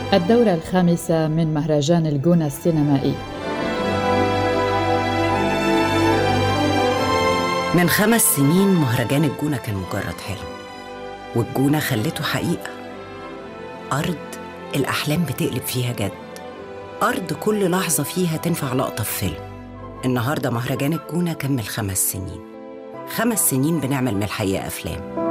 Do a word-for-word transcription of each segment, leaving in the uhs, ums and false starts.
الدورة الخامسة من مهرجان الجونة السينمائي. من خمس سنين مهرجان الجونة كان مجرد حلم، والجونة خلته حقيقة. أرض الأحلام بتقلب فيها جد، أرض كل لحظة فيها تنفع لقطة في فيلم. النهاردة مهرجان الجونة كمل خمس سنين خمس سنين بنعمل من الحقيقة أفلام.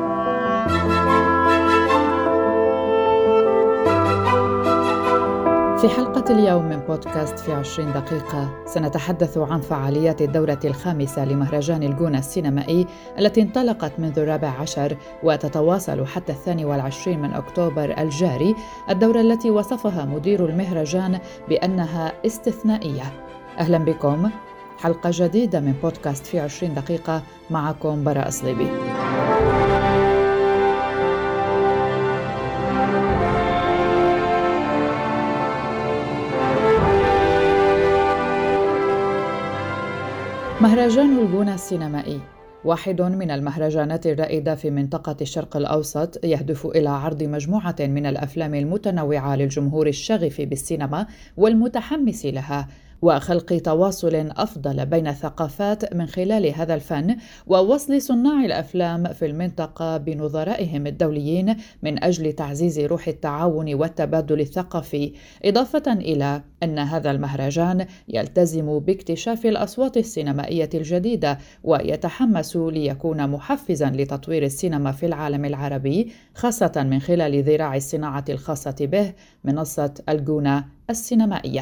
في حلقة اليوم من بودكاست في عشرين دقيقة سنتحدث عن فعاليات الدورة الخامسة لمهرجان الجونة السينمائي التي انطلقت منذ الرابع عشر وتتواصل حتى الثاني والعشرين من أكتوبر الجاري، الدورة التي وصفها مدير المهرجان بأنها استثنائية. أهلا بكم، حلقة جديدة من بودكاست في عشرين دقيقة، معكم براء صليبي. مهرجان الجونة السينمائي واحد من المهرجانات الرائدة في منطقة الشرق الأوسط، يهدف إلى عرض مجموعة من الأفلام المتنوعة للجمهور الشغف بالسينما والمتحمس لها، وخلق تواصل أفضل بين الثقافات من خلال هذا الفن، ووصل صناع الأفلام في المنطقة بنظرائهم الدوليين من أجل تعزيز روح التعاون والتبادل الثقافي، إضافة إلى أن هذا المهرجان يلتزم باكتشاف الأصوات السينمائية الجديدة ويتحمس ليكون محفزاً لتطوير السينما في العالم العربي، خاصة من خلال ذراع الصناعة الخاصة به، منصة الجونة السينمائية.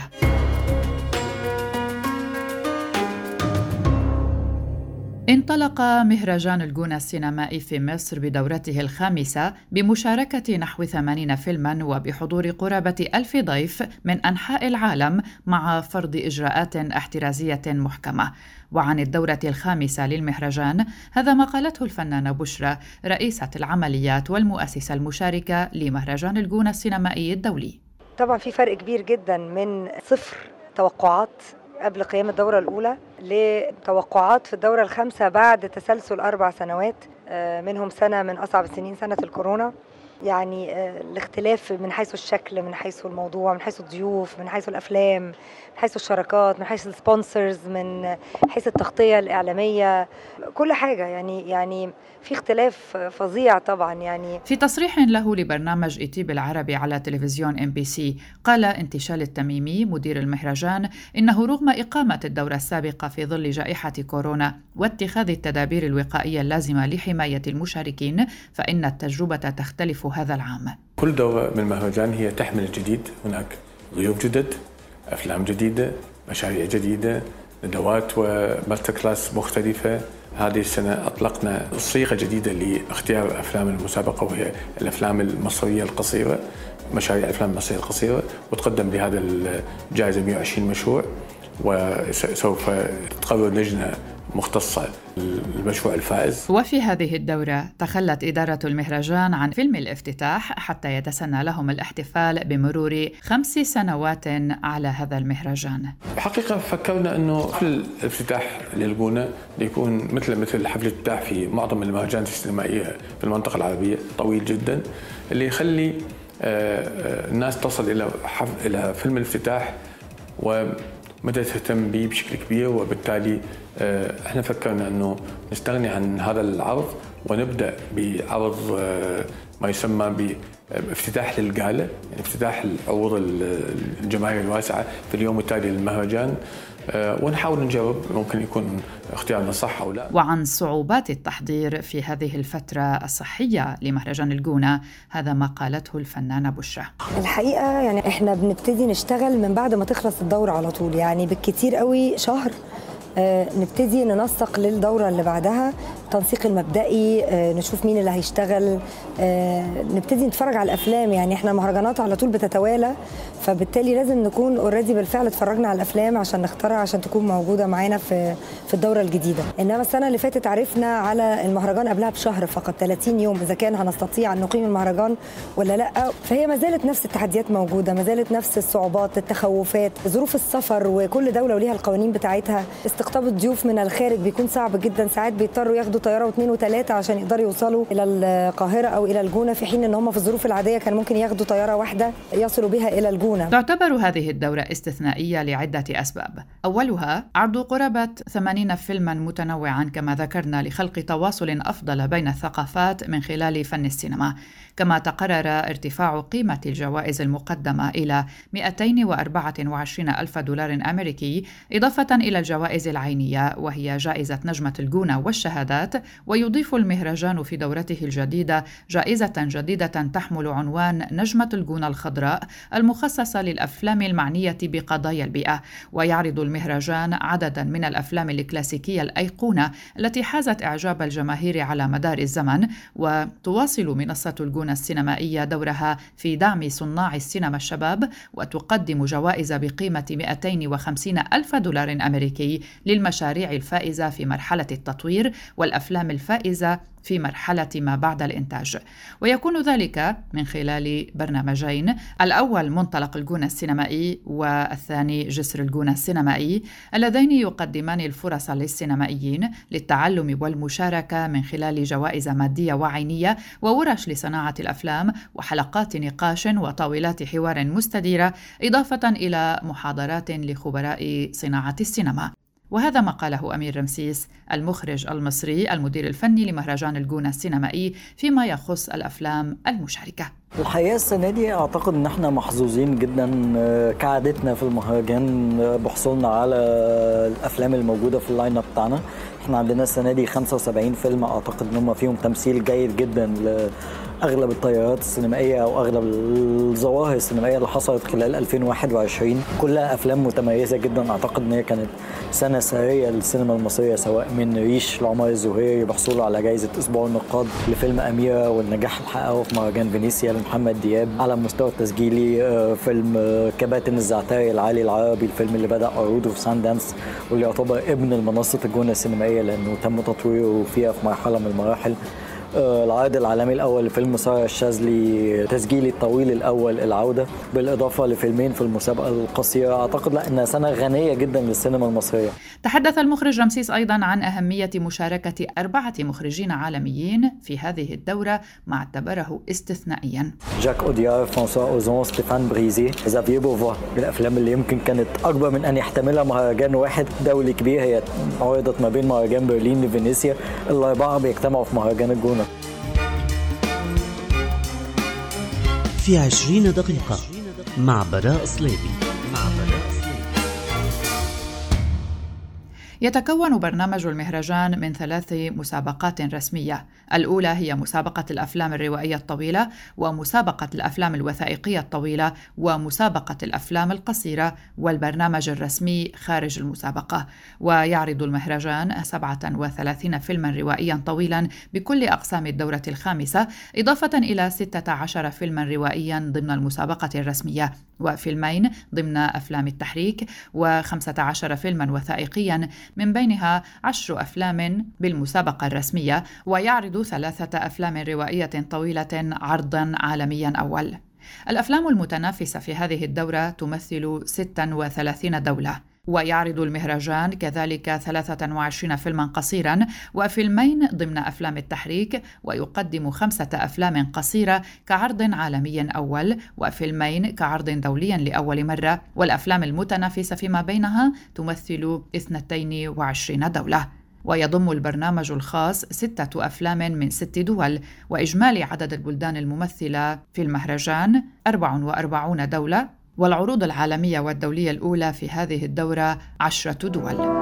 انطلق مهرجان الجونة السينمائي في مصر بدورته الخامسة بمشاركة نحو ثمانين فيلماً وبحضور قرابة ألف ضيف من أنحاء العالم، مع فرض إجراءات احترازية محكمة. وعن الدورة الخامسة للمهرجان هذا ما قالته الفنانة بشرى، رئيسة العمليات والمؤسسة المشاركة لمهرجان الجونة السينمائي الدولي. طبعا في فرق كبير جدا من صفر توقعات قبل قيام الدورة الأولى لتوقعات في الدورة الخامسة بعد تسلسل أربع سنوات، منهم سنة من أصعب السنين سنة الكورونا. يعني الاختلاف من حيث الشكل، من حيث الموضوع، من حيث الضيوف، من حيث الأفلام، من حيث الشراكات، من حيث السبونسرز، من حيث التغطية الإعلامية، كل حاجة. يعني يعني في اختلاف فظيع طبعا. يعني في تصريح له لبرنامج إي تي بالعربي على تلفزيون إم بي سي، قال انتشال التميمي مدير المهرجان إنه رغم إقامة الدورة السابقة في ظل جائحة كورونا واتخاذ التدابير الوقائية اللازمة لحماية المشاركين، فإن التجربة تختلف هذا العام. كل دورة من المهرجان هي تحمل الجديد، هناك ضيوف جدد، أفلام جديدة، مشاريع جديدة، ندوات ومالتي كلاس مختلفة. هذه السنة أطلقنا صيغة جديدة لاختيار أفلام المسابقة، وهي الأفلام المصرية القصيرة، مشاريع الأفلام المصرية القصيرة، وتقدم بهذا الجائزة مئة وعشرين مشروع، وسوف تقرر لجنة مختصة المشروع الفائز. وفي هذه الدورة تخلت إدارة المهرجان عن فيلم الافتتاح حتى يتسنى لهم الاحتفال بمرور خمس سنوات على هذا المهرجان. حقيقة فكرنا أنه حفل الافتتاح للجونة يكون مثل مثل حفل الافتتاح في معظم المهرجانات السينمائية في المنطقة العربية، طويل جدا، اللي يخلي الناس تصل إلى إلى فيلم الافتتاح ومدى تهتم به بشكل كبير. وبالتالي احنا فكرنا انه نستغني عن هذا العرض ونبدا بعرض ما يسمى بافتتاح للجالة، يعني افتتاح العروض الجماهير الواسعه في اليوم التالي للمهرجان، ونحاول نجرب ممكن يكون اختيارنا صح او لا. وعن صعوبات التحضير في هذه الفتره الصحيه لمهرجان الجونة، هذا ما قالته الفنانه بشرى. الحقيقه يعني احنا بنبتدي نشتغل من بعد ما تخلص الدوره على طول، يعني بالكتير قوي شهر آه نبتدي ننسق للدورة اللي بعدها، التنسيق المبدئي، آه نشوف مين اللي هيشتغل، آه نبتدي نتفرج على الأفلام. يعني احنا المهرجانات على طول بتتوالى، فبالتالي لازم نكون اوريدي بالفعل اتفرجنا على الأفلام عشان نختارها عشان تكون موجودة معانا في في الدورة الجديدة. إنما السنة اللي فاتت عرفنا على المهرجان قبلها بشهر فقط، ثلاثين يوم، إذا كان هنستطيع أن نقيم المهرجان ولا لا. فهي ما زالت نفس التحديات موجودة، ما زالت نفس الصعوبات، التخوفات، ظروف السفر، وكل دولة وليها القوانين بتاعتها. استقطاب الضيوف من الخارج بيكون صعب جدا، ساعات بيضطروا ياخدوا ياخدوا طياره واثنين وثلاثه عشان يقدروا يوصلوا الى القاهره او الى الجونه، في حين ان هم في الظروف العاديه كان ممكن ياخدوا طياره واحده يصلوا بها الى الجونه. تعتبر هذه الدوره استثنائيه لعده اسباب، اولها عرض قرابه ثمانين فيلما متنوعا كما ذكرنا لخلق تواصل افضل بين الثقافات من خلال فن السينما، كما تقرر ارتفاع قيمه الجوائز المقدمه الى مئتين وأربعة وعشرين ألف دولار أمريكي، إضافة إلى الجوائز العينية وهي جائزة نجمة الجونة والشهادات. ويضيف المهرجان في دورته الجديدة جائزة جديدة تحمل عنوان نجمة الجونة الخضراء المخصصة للأفلام المعنية بقضايا البيئة. ويعرض المهرجان عددا من الأفلام الكلاسيكية الأيقونة التي حازت إعجاب الجماهير على مدار الزمن. وتواصل منصة الجونة السينمائية دورها في دعم صناع السينما الشباب، وتقدم جوائز بقيمة مئتين وخمسين ألف دولار أمريكي للمشاريع الفائزة في مرحلة التطوير والأفلام الفائزة في مرحلة ما بعد الإنتاج. ويكون ذلك من خلال برنامجين، الأول منطلق الجونة السينمائي والثاني جسر الجونة السينمائي، اللذين يقدمان الفرص للسينمائيين للتعلم والمشاركة من خلال جوائز مادية وعينية وورش لصناعة الأفلام وحلقات نقاش وطاولات حوار مستديرة، إضافة إلى محاضرات لخبراء صناعة السينما. وهذا ما قاله أمير رمسيس المخرج المصري المدير الفني لمهرجان الجونة السينمائي فيما يخص الأفلام المشاركة. الحقيقة السنة دي أعتقد أن احنا محظوظين جدا كعادتنا في المهرجان بحصولنا على الأفلام الموجودة في اللاين اب بتاعنا. احنا عندنا السنة دي خمسة وسبعين فيلم، أعتقد أنهم فيهم تمثيل جيد جدا لأغلب التيارات السينمائية أو أغلب الظواهر السينمائية اللي حصلت خلال ألفين وواحد وعشرين، كلها أفلام متميزة جدا. أعتقد أن هي كانت سنة سرية للسينما المصرية، سواء من ريش لعمر الزهيري بحصوله على جائزة أسبوع النقاد لفيلم أميرة والنجاح اللي حققه في مهرجان فينيسيا لمحمد دياب، على المستوى التسجيلي فيلم كباتن الزعتري العالي العربي، الفيلم اللي بدأ عروضه في ساندانس واللي يعتبر ابن المنصة الجونة السينمائية لأنه تم تطويره فيها في مرحلة من المراحل. العرض العالمي الأول لفيلم سارة الشاذلي، تسجيلي الطويل الأول العودة، بالإضافة لفيلمين في المسابقة القصيرة. أعتقد لا إنها سنة غنية جدا للسينما المصرية. تحدث المخرج رمسيس أيضا عن أهمية مشاركة أربعة مخرجين عالميين في هذه الدورة ما اعتبره استثنائيا. جاك أوديار، فرانسوا أوزون، ستيفان بريزي، زافير بوفوا. الأفلام اللي يمكن كانت أكبر من أن يحتملها مهرجان واحد دولي كبير، هي عرضت ما بين مهرجان برلين لفينيسيا، الأربعة بيجتمعوا في مهرجان الجونة. في عشرين دقيقة مع براء صليبي. يتكون برنامج المهرجان من ثلاث مسابقات رسمية. الأولى هي مسابقة الأفلام الروائية الطويلة، ومسابقة الأفلام الوثائقية الطويلة، ومسابقة الأفلام القصيرة، والبرنامج الرسمي خارج المسابقة. ويعرض المهرجان سبعة وثلاثين فيلما روائيا طويلا بكل أقسام الدورة الخامسة، إضافة إلى ستة عشر فيلما روائيا ضمن المسابقة الرسمية، وفيلمين ضمن أفلام التحريك، وخمسة عشر فيلما وثائقيا من بينها عشر أفلام بالمسابقة الرسمية. ويعرض ثلاثة أفلام روائية طويلة عرضاً عالمياً أول. الأفلام المتنافسة في هذه الدورة تمثل ستة وثلاثين دولة. ويعرض المهرجان كذلك ثلاثة وعشرين فيلما قصيرا وفيلمين ضمن أفلام التحريك، ويقدم خمسة أفلام قصيرة كعرض عالمي أول، وفيلمين كعرض دولي لأول مرة. والأفلام المتنافسة فيما بينها تمثل اثنتين وعشرين دولة. ويضم البرنامج الخاص ستة أفلام من ست دول، وإجمالي عدد البلدان الممثلة في المهرجان أربع وأربعين دولة. والعروض العالمية والدولية الأولى في هذه الدورة عشرة دول.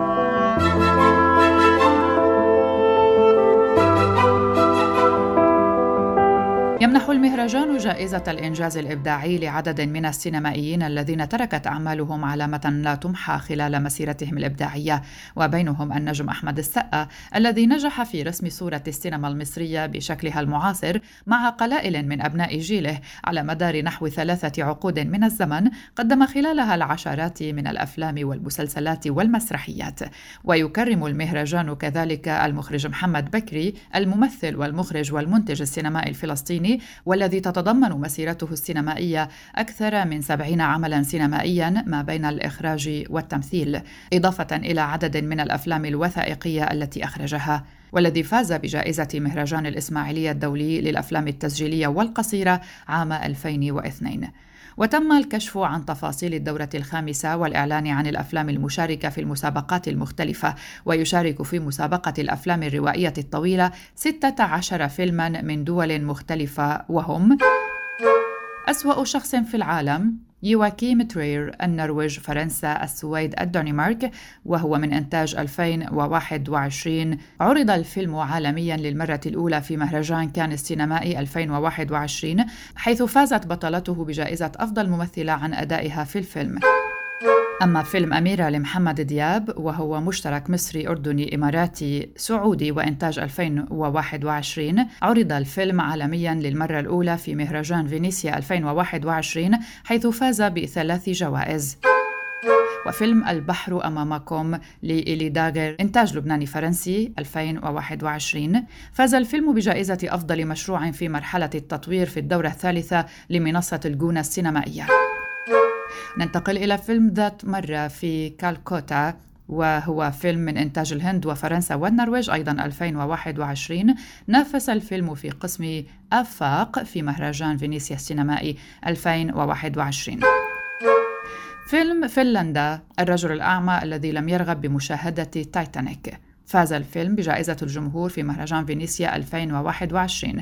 يمنح المهرجان جائزة الإنجاز الإبداعي لعدد من السينمائيين الذين تركت أعمالهم علامة لا تمحى خلال مسيرتهم الإبداعية، وبينهم النجم أحمد السقا الذي نجح في رسم صورة السينما المصرية بشكلها المعاصر مع قلائل من أبناء جيله على مدار نحو ثلاثة عقود من الزمن، قدم خلالها العشرات من الأفلام والمسلسلات والمسرحيات. ويكرم المهرجان كذلك المخرج محمد بكري الممثل والمخرج والمنتج السينمائي الفلسطيني السينمائي، والذي تتضمن مسيرته السينمائية أكثر من سبعين عملاً سينمائياً ما بين الإخراج والتمثيل، إضافة إلى عدد من الأفلام الوثائقية التي أخرجها، والذي فاز بجائزة مهرجان الإسماعيلية الدولي للأفلام التسجيلية والقصيرة عام ألفين واثنين. وتم الكشف عن تفاصيل الدورة الخامسة والإعلان عن الأفلام المشاركة في المسابقات المختلفة، ويشارك في مسابقة الأفلام الروائية الطويلة ستة عشر فيلماً من دول مختلفة، وهم: أسوأ شخص في العالم، يواكيم ترير، النرويج، فرنسا، السويد، الدنمارك، وهو من إنتاج ألفين وواحد وعشرين. عرض الفيلم عالمياً للمرة الأولى في مهرجان كان السينمائي ألفين وواحد وعشرين، حيث فازت بطلته بجائزة أفضل ممثلة عن أدائها في الفيلم. أما فيلم أميرة لمحمد دياب، وهو مشترك مصري أردني إماراتي سعودي وإنتاج ألفين وواحد وعشرين، عرض الفيلم عالمياً للمرة الأولى في مهرجان فينيسيا ألفين وواحد وعشرين، حيث فاز بثلاث جوائز. وفيلم البحر أمامكم لإيلي داغر، إنتاج لبناني فرنسي ألفين وواحد وعشرين، فاز الفيلم بجائزة أفضل مشروع في مرحلة التطوير في الدورة الثالثة لمنصة الجونة السينمائية. ننتقل إلى فيلم ذات مرة في كالكوتا، وهو فيلم من إنتاج الهند وفرنسا والنرويج أيضاً ألفين وواحد وعشرين. نافس الفيلم في قسم آفاق في مهرجان فينيسيا السينمائي ألفين وواحد وعشرين. فيلم فنلندا، الرجل الأعمى الذي لم يرغب بمشاهدة تايتانيك، فاز الفيلم بجائزة الجمهور في مهرجان فينيسيا ألفين وواحد وعشرين.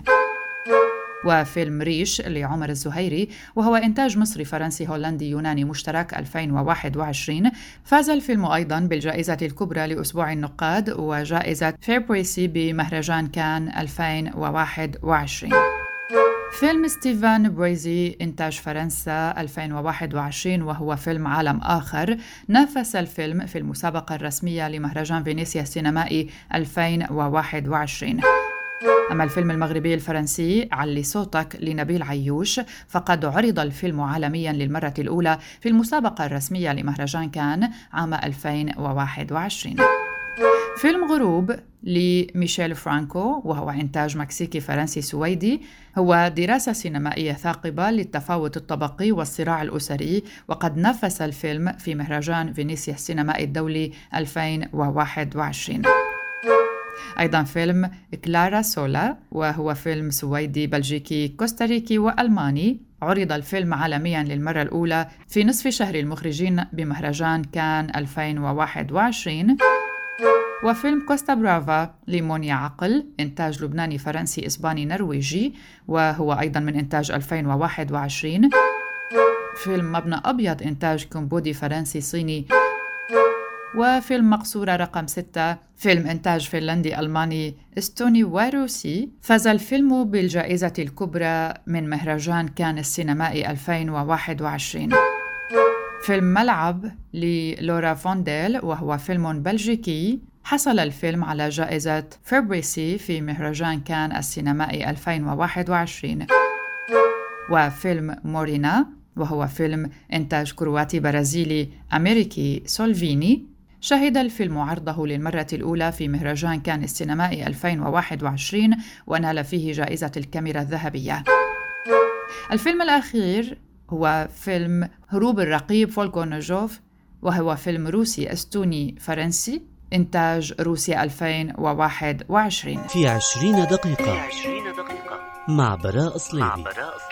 وفيلم ريش لعمر الزهيري، وهو إنتاج مصري فرنسي هولندي يوناني مشترك ألفين وواحد وعشرين، فاز الفيلم أيضاً بالجائزة الكبرى لأسبوع النقاد وجائزة فيربويسي بمهرجان كان ألفين وواحد وعشرين. فيلم ستيفان بويزي، إنتاج فرنسا ألفين وواحد وعشرين، وهو فيلم عالم آخر، نافس الفيلم في المسابقة الرسمية لمهرجان فينيسيا السينمائي ألفين وواحد وعشرين. أما الفيلم المغربي الفرنسي علي صوتك لنبيل عيوش، فقد عرض الفيلم عالمياً للمرة الأولى في المسابقة الرسمية لمهرجان كان عام ألفين وواحد وعشرين. فيلم غروب لميشيل فرانكو، وهو إنتاج مكسيكي فرنسي سويدي، هو دراسة سينمائية ثاقبة للتفاوت الطبقي والصراع الأسري، وقد نافس الفيلم في مهرجان فينيسيا السينمائي الدولي ألفين وواحد وعشرين. أيضاً فيلم كلارا سولا، وهو فيلم سويدي بلجيكي كوستاريكي وألماني، عرض الفيلم عالمياً للمرة الأولى في نصف شهر المخرجين بمهرجان كان ألفين وواحد وعشرين. وفيلم كوستا برافا لمونيا عقل، إنتاج لبناني فرنسي إسباني نرويجي، وهو أيضاً من إنتاج ألفين وواحد وعشرين. فيلم مبنى أبيض، إنتاج كمبودي فرنسي صيني. وفيلم مقصورة رقم ستة، فيلم إنتاج فنلندي ألماني استوني وروسي، فاز الفيلم بالجائزة الكبرى من مهرجان كان السينمائي ألفين وواحد وعشرين. فيلم ملعب للورا فونديل، وهو فيلم بلجيكي، حصل الفيلم على جائزة فيربويسي في مهرجان كان السينمائي ألفين وواحد وعشرين. وفيلم مورينا، وهو فيلم إنتاج كرواتي برازيلي أمريكي سولفيني، شهد الفيلم عرضه للمرة الأولى في مهرجان كان السينمائي ألفين وواحد وعشرين، ونال فيه جائزة الكاميرا الذهبية. الفيلم الأخير هو فيلم هروب الرقيب فولكونوجوف، وهو فيلم روسي استوني فرنسي، إنتاج روسيا ألفين وواحد وعشرين. في عشرين دقيقة مع براء صليبي.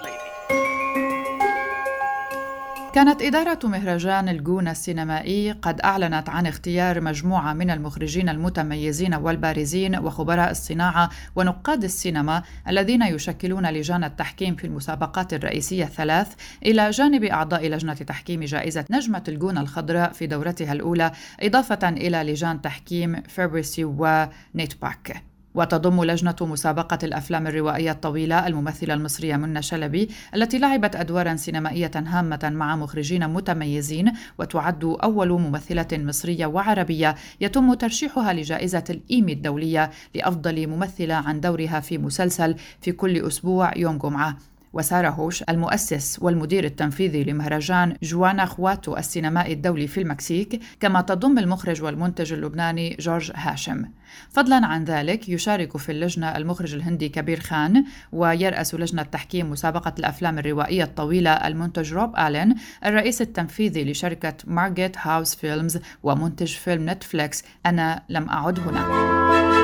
كانت إدارة مهرجان الجونة السينمائي قد أعلنت عن اختيار مجموعة من المخرجين المتميزين والبارزين وخبراء الصناعة ونقاد السينما الذين يشكلون لجان التحكيم في المسابقات الرئيسية الثلاث، إلى جانب أعضاء لجنة تحكيم جائزة نجمة الجونة الخضراء في دورتها الأولى، إضافة إلى لجان تحكيم فيربويسي ونيتباك. وتضم لجنة مسابقة الأفلام الروائية الطويلة الممثلة المصرية منى شلبي، التي لعبت أدواراً سينمائية هامة مع مخرجين متميزين، وتعد أول ممثلة مصرية وعربية يتم ترشيحها لجائزة الإيمي الدولية لأفضل ممثلة عن دورها في مسلسل في كل أسبوع يوم جمعة. وسارة هوش المؤسس والمدير التنفيذي لمهرجان جواناخواتو السينمائي الدولي في المكسيك، كما تضم المخرج والمنتج اللبناني جورج هاشم. فضلا عن ذلك يشارك في اللجنة المخرج الهندي كبير خان، ويرأس لجنة تحكيم مسابقة الأفلام الروائية الطويلة المنتج روب آلين، الرئيس التنفيذي لشركة مارغت هاوس فيلمز، ومنتج فيلم نتفليكس أنا لم أعد هنا.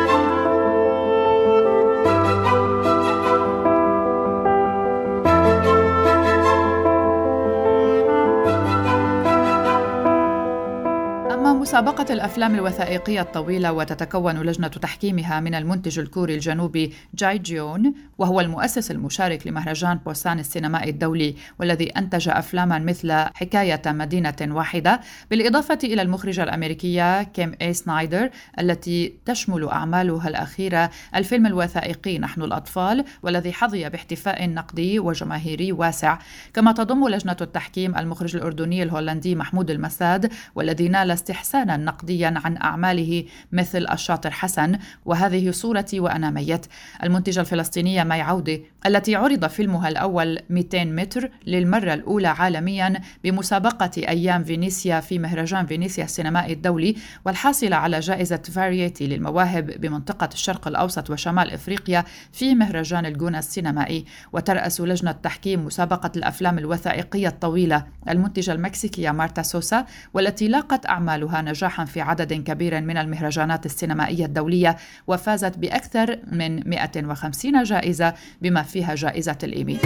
مسابقة الأفلام الوثائقية الطويلة وتتكون لجنة تحكيمها من المنتج الكوري الجنوبي جاي جيون، وهو المؤسس المشارك لمهرجان بوسان السينمائي الدولي، والذي أنتج أفلاما مثل حكاية مدينة واحدة، بالإضافة إلى المخرجة الأمريكية كيم إي سنايدر التي تشمل أعمالها الأخيرة الفيلم الوثائقي نحن الأطفال، والذي حظي باحتفاء نقدي وجماهيري واسع. كما تضم لجنة التحكيم المخرج الأردني الهولندي محمود المساد، والذي نال استحسانا نقديا عن أعماله مثل الشاطر حسن وهذه صورتي وأنا ميت. المنتجة الفلسطينية مي عودة التي عرض فيلمها الأول مئتين متر للمرة الأولى عالميا بمسابقة أيام فينيسيا في مهرجان فينيسيا السينمائي الدولي، والحاصلة على جائزة فاريتي للمواهب بمنطقة الشرق الأوسط وشمال إفريقيا في مهرجان الجونة السينمائي. وترأس لجنة تحكيم مسابقة الأفلام الوثائقية الطويلة المنتجة المكسيكية مارتا سوسا، والتي لاقت أعمالها نجاحا في عدد كبير من المهرجانات السينمائية الدولية، وفازت بأكثر من مئة وخمسين جائزة بما فيها جائزة الإيمي.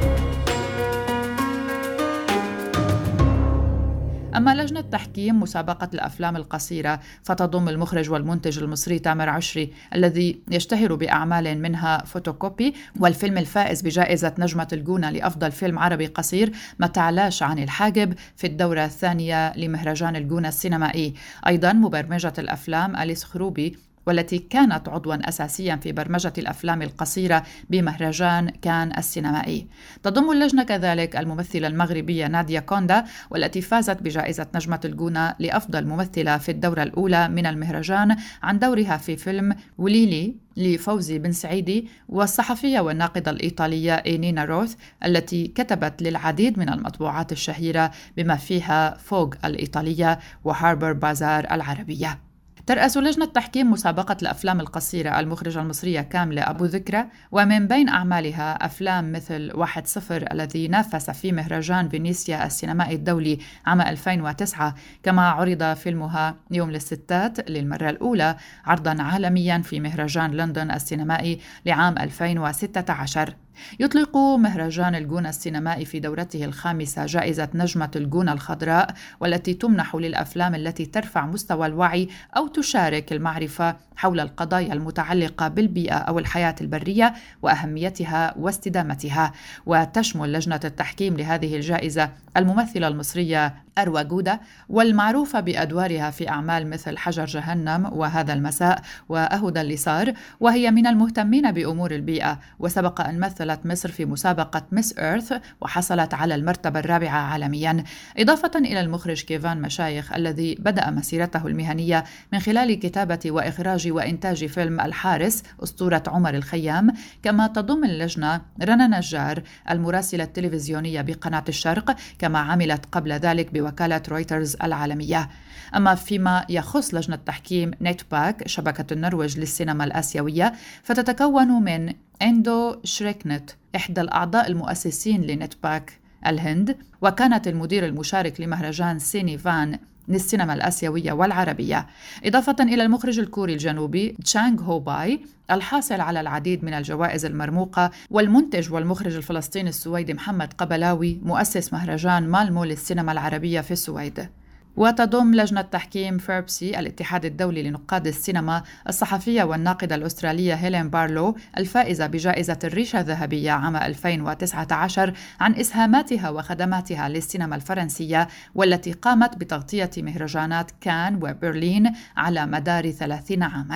أما لجنة تحكيم مسابقة الأفلام القصيرة فتضم المخرج والمنتج المصري تامر عشري الذي يشتهر بأعمال منها فوتوكوبي، والفيلم الفائز بجائزة نجمة الجونة لأفضل فيلم عربي قصير ما تعلاش عن الحاجب في الدورة الثانية لمهرجان الجونة السينمائي. أيضا مبرمجة الأفلام أليس خروبي، والتي كانت عضواً أساسياً في برمجة الأفلام القصيرة بمهرجان كان السينمائي. تضم اللجنة كذلك الممثلة المغربية ناديا كوندا، والتي فازت بجائزة نجمة الجونة لأفضل ممثلة في الدورة الأولى من المهرجان عن دورها في فيلم وليلي لفوزي بن سعيدي، والصحفية والناقدة الإيطالية إينينا روث التي كتبت للعديد من المطبوعات الشهيرة بما فيها فوغ الإيطالية وهاربر بازار العربية. ترأس لجنة تحكيم مسابقة الأفلام القصيرة المخرجة المصرية كاملة أبو ذكرى، ومن بين أعمالها أفلام مثل واحد صفر الذي نافس في مهرجان فينيسيا السينمائي الدولي عام ألفين وتسعة، كما عرض فيلمها يوم للستات للمرة الأولى عرضا عالميا في مهرجان لندن السينمائي لعام ألفين وستة عشر. يطلق مهرجان الجونة السينمائي في دورته الخامسة جائزة نجمة الجونة الخضراء، والتي تمنح للأفلام التي ترفع مستوى الوعي أو تشارك المعرفة حول القضايا المتعلقة بالبيئة أو الحياة البرية وأهميتها واستدامتها. وتشمل لجنة التحكيم لهذه الجائزة الممثلة المصرية أروى جودة، والمعروفة بأدوارها في أعمال مثل حجر جهنم وهذا المساء وأهدى اللي صار، وهي من المهتمين بأمور البيئة، وسبق أن مثلت مصر في مسابقة ميس إيرث وحصلت على المرتبة الرابعة عالميا. إضافة إلى المخرج كيفان مشايخ الذي بدأ مسيرته المهنية من خلال كتابة وإخراج وإنتاج فيلم الحارس أسطورة عمر الخيام. كما تضم اللجنة رنا نجار المراسلة التلفزيونية بقناة الشرق، كما عملت قبل ذلك بوكالة رويترز العالمية. أما فيما يخص لجنة تحكيم نيتباك شبكة النرويج للسينما الآسيوية، فتتكون من إندو شريكنت إحدى الأعضاء المؤسسين لنيتباك الهند، وكانت المدير المشارك لمهرجان سيني فان للسينما الآسيوية والعربية، إضافة إلى المخرج الكوري الجنوبي تشانغ هو باي الحاصل على العديد من الجوائز المرموقة، والمنتج والمخرج الفلسطيني السويدي محمد قبلاوي مؤسس مهرجان مالمو للسينما العربية في السويد. وتضم لجنة تحكيم فيربسي الاتحاد الدولي لنقاد السينما الصحفية والناقدة الأسترالية هيلين بارلو الفائزة بجائزة الريشة الذهبية عام ألفين وتسعة عشر عن إسهاماتها وخدماتها للسينما الفرنسية، والتي قامت بتغطية مهرجانات كان وبرلين على مدار ثلاثين عاماً.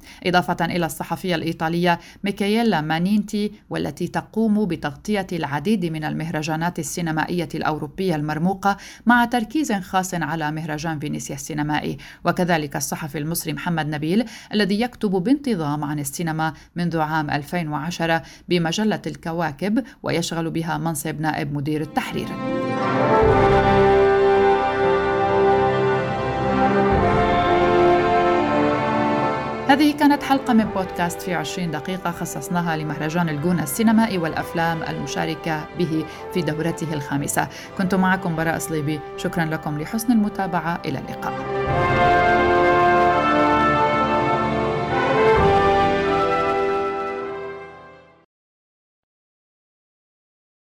إضافة إلى الصحفية الإيطالية ميكاييلا مانينتي، والتي تقوم بتغطية العديد من المهرجانات السينمائية الأوروبية المرموقة مع تركيز خاص على مهرجان فينيسيا السينمائي، وكذلك الصحفي المصري محمد نبيل الذي يكتب بانتظام عن السينما منذ عام ألفين وعشرة بمجلة الكواكب ويشغل بها منصب نائب مدير التحرير. هذه كانت حلقة من بودكاست في عشرين دقيقة خصصناها لمهرجان الجونة السينمائي والأفلام المشاركة به في دورته الخامسة. كنت معكم براء صليبي، شكرا لكم لحسن المتابعة، إلى اللقاء.